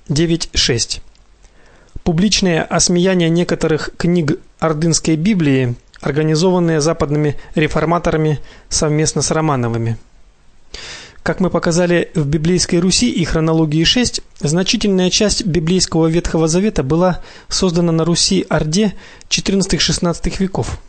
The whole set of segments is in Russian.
9.6. Публичное осмеяние некоторых книг Ордынской Библии, организованное западными реформаторами совместно с Романовыми. Как мы показали в библейской Руси и хронологии 6, значительная часть библейского Ветхого Завета была создана на Руси-Орде XIV-XVI веков.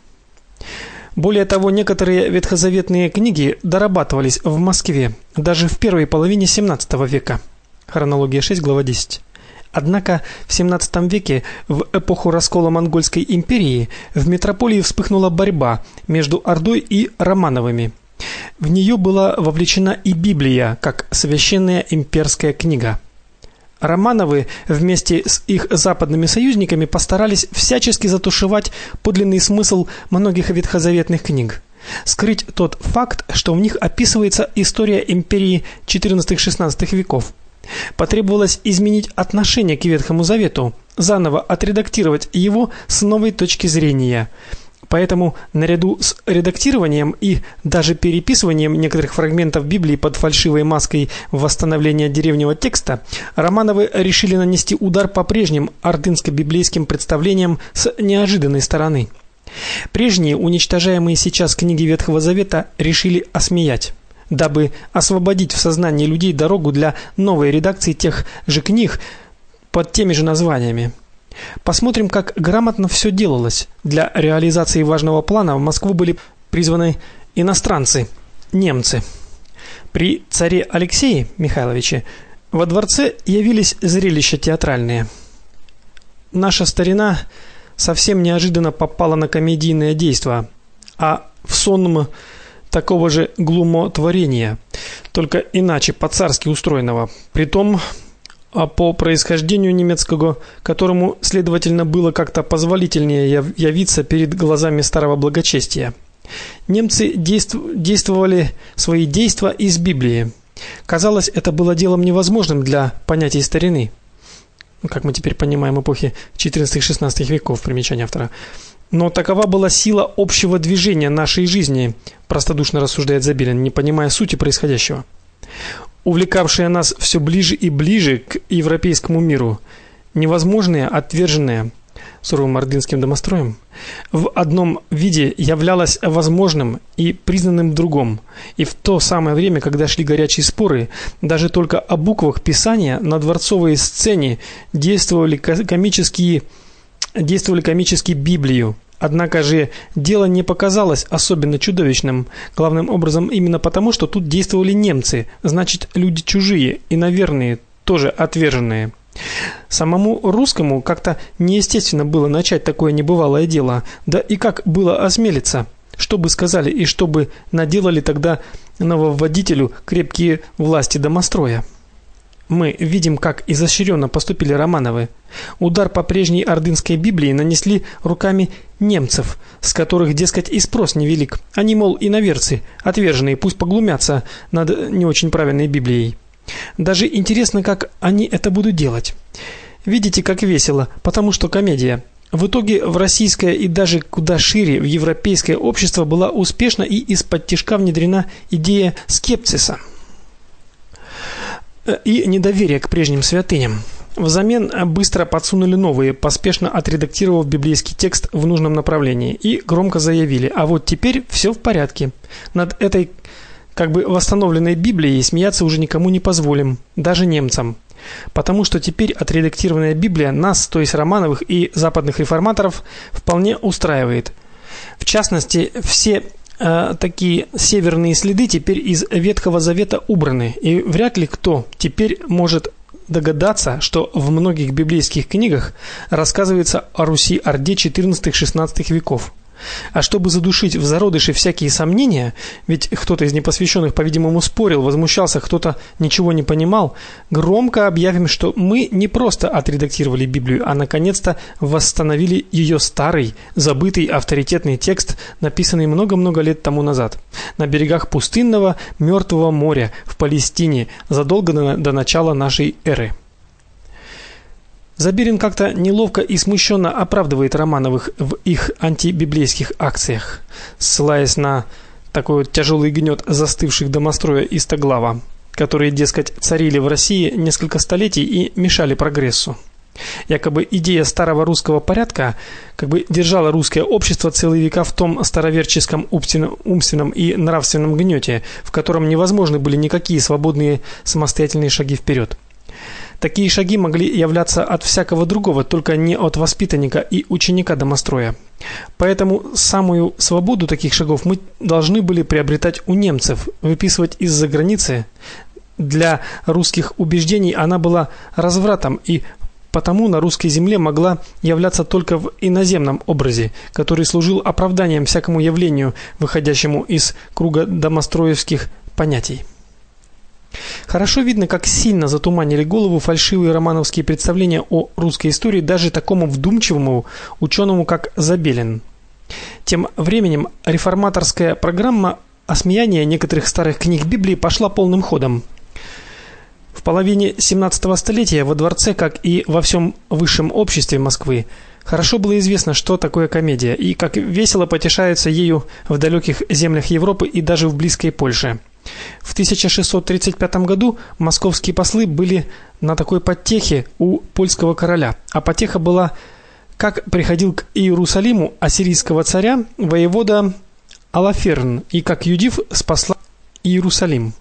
Более того, некоторые ветхозаветные книги дорабатывались в Москве даже в первой половине XVII века. Хронология 6, глава 10. Однако в XVII веке, в эпоху раскола Монгольской империи, в метрополии вспыхнула борьба между Ордой и Романовыми. В нее была вовлечена и Библия, как священная имперская книга. Романовы вместе с их западными союзниками постарались всячески затушевать подлинный смысл многих ветхозаветных книг, скрыть тот факт, что в них описывается история империи XIV-XVI веков. Потребовалось изменить отношение к Ветхому Завету, заново отредактировать его с новой точки зрения. Поэтому наряду с редактированием и даже переписыванием некоторых фрагментов Библии под фальшивой маской восстановления древнего текста, Романовы решили нанести удар по прежним ордынско-библейским представлениям с неожиданной стороны. Прежние уничтожаемые сейчас книги Ветхого Завета решили осмеять, дабы освободить в сознании людей дорогу для новой редакции тех же книг под теми же названиями. Посмотрим, как грамотно все делалось. Для реализации важного плана в Москву были призваны иностранцы, немцы. При царе Алексее Михайловиче во дворце явились зрелища театральные. Наша старина совсем неожиданно попала на комедийное действо, а в сонм такого же глумотворения, только иначе по-царски устроенного. Притом по происхождению немецкого, которому, следовательно, было как-то позволительнее явиться перед глазами старого благочестия. Немцы действовали свои действия из Библии. Казалось, это было делом невозможным для понятий старины, как мы теперь понимаем, эпохи XIV-XVI веков, примечание автора. Но такова была сила общего движения нашей жизни, простодушно рассуждает Забелин, не понимая сути происходящего, увлекавшая нас все ближе и ближе к европейскому миру, невозможное, отверженное суровым ордынским домостроем, в одном виде являлось возможным и признанным в другом. И в то самое время, когда шли горячие споры, даже только о буквах Писания на дворцовой сцене действовали комически Библию. Однако же дело не показалось особенно чудовищным, главным образом именно потому, что тут действовали немцы, значит, люди чужие и наверное тоже отверженные. Самому русскому как-то неестественно было начать такое небывалое дело, да и как было осмелиться? Что бы сказали и что бы наделали тогда нововводителю крепкие власти домостроя? Мы видим, как изощренно поступили Романовы. Удар по прежней ордынской Библии нанесли руками немцев, с которых, дескать, и спрос невелик. Они, мол, иноверцы, отверженные, пусть поглумятся над не очень правильной Библией. Даже интересно, как они это будут делать. Видите, как весело, потому что комедия. В итоге в российское и даже куда шире в европейское общество была успешно и из-под-тишка внедрена идея скепсиса и недоверия к прежним святыням. Взамен быстро подсунули новые, поспешно отредактировав библейский текст в нужном направлении, и громко заявили: "А вот теперь все в порядке. Над этой как бы восстановленной Библией смеяться уже никому не позволим, даже немцам. Потому что теперь отредактированная Библия нас, то есть Романовых и западных реформаторов, вполне устраивает. В частности, все такие северные следы теперь из Ветхого Завета убраны, и вряд ли кто теперь может догадаться, что в многих библейских книгах рассказывается о Руси-Орде XIV-XVI веков. А чтобы задушить в зародыше всякие сомнения, ведь кто-то из непосвященных, по-видимому, спорил, возмущался, кто-то ничего не понимал, громко объявим, что мы не просто отредактировали Библию, а наконец-то восстановили ее старый, забытый авторитетный текст, написанный много-много лет тому назад, на берегах пустынного Мертвого моря в Палестине, задолго до начала нашей эры. Забелин как-то неловко и смущенно оправдывает Романовых в их антибиблейских акциях, ссылаясь на такой вот тяжелый гнет застывших домостроя Истоглава. которые, дескать, царили в России несколько столетий и мешали прогрессу. Якобы идея старого русского порядка держала русское общество целые века в том староверческом умственном и нравственном гнёте, в котором невозможны были никакие свободные самостоятельные шаги вперед. Такие шаги могли являться от всякого другого, только не от воспитанника и ученика домостроя. Поэтому самую свободу таких шагов мы должны были приобретать у немцев, выписывать из-за границы. Для русских убеждений она была развратом и потому на русской земле могла являться только в иноземном образе, который служил оправданием всякому явлению, выходящему из круга домостроевских понятий. Хорошо видно, как сильно затуманили голову фальшивые романовские представления о русской истории даже такому вдумчивому учёному, как Забелин. Тем временем реформаторская программа осмеяния некоторых старых книг Библии пошла полным ходом. В половине 17 столетия во дворце, как и во всем высшем обществе Москвы, хорошо было известно, что такое комедия и как весело потешаются ею в далеких землях Европы и даже в близкой Польше. В 1635 году московские послы были на такой подтехе у польского короля, а потеха была, как приходил к Иерусалиму ассирийского царя воевода Алаферн и как юдив спасла Иерусалим.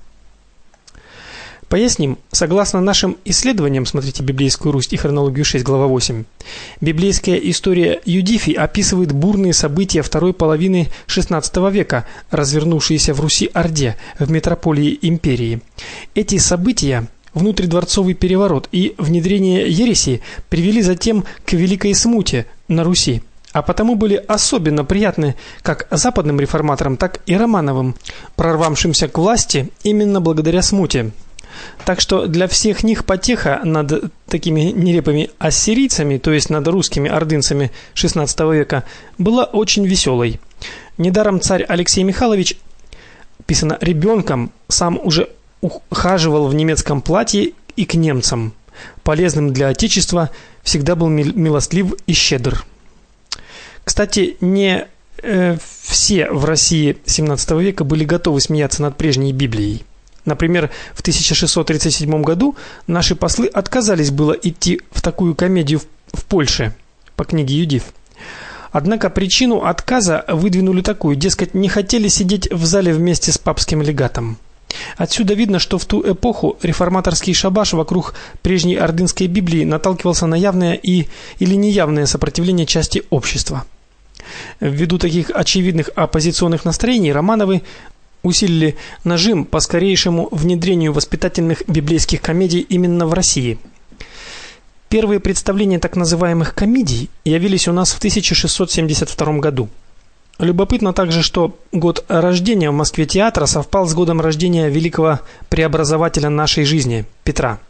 Поясним, согласно нашим исследованиям, смотрите Библейскую Русь и хронологию 6, глава 8. Библейская история Юдифи описывает бурные события второй половины XVI века, развернувшиеся в Руси-Орде, в метрополии империи. Эти события, внутридворцовый переворот и внедрение ереси привели затем к великой смуте на Руси, а потому были особенно приятны как западным реформаторам, так и Романовым, прорвавшимся к власти именно благодаря смуте. Так что для всех них потеха над такими нелепыми ассирийцами, то есть над русскими ордынцами XVI века, была очень веселой. Недаром царь Алексей Михайлович, писано ребенком, сам уже ухаживал в немецком платье и к немцам. Полезным для отечества, всегда был милостлив и щедр. Кстати, не все в России XVII века были готовы смеяться над прежней Библией. Например, в 1637 году наши послы отказались было идти в такую комедию в Польше по книге Юдиф. Однако причину отказа выдвинули такую: дескать, не хотели сидеть в зале вместе с папским легатом. Отсюда видно, что в ту эпоху реформаторский шабаш вокруг прежней ордынской Библии наталкивался на явное или неявное сопротивление части общества. Ввиду таких очевидных оппозиционных настроений Романовы усилили нажим по скорейшему внедрению воспитательных библейских комедий именно в России. Первые представления так называемых комедий явились у нас в 1672 году. Любопытно также, что год рождения в Москве театра совпал с годом рождения великого преобразователя нашей жизни Петра.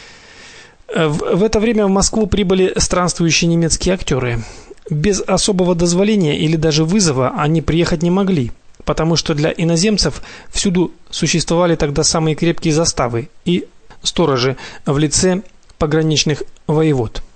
В это время в Москву прибыли странствующие немецкие актеры. Без особого дозволения или даже вызова они приехать не могли, потому что для иноземцев всюду существовали тогда самые крепкие заставы и сторожи в лице пограничных воевод.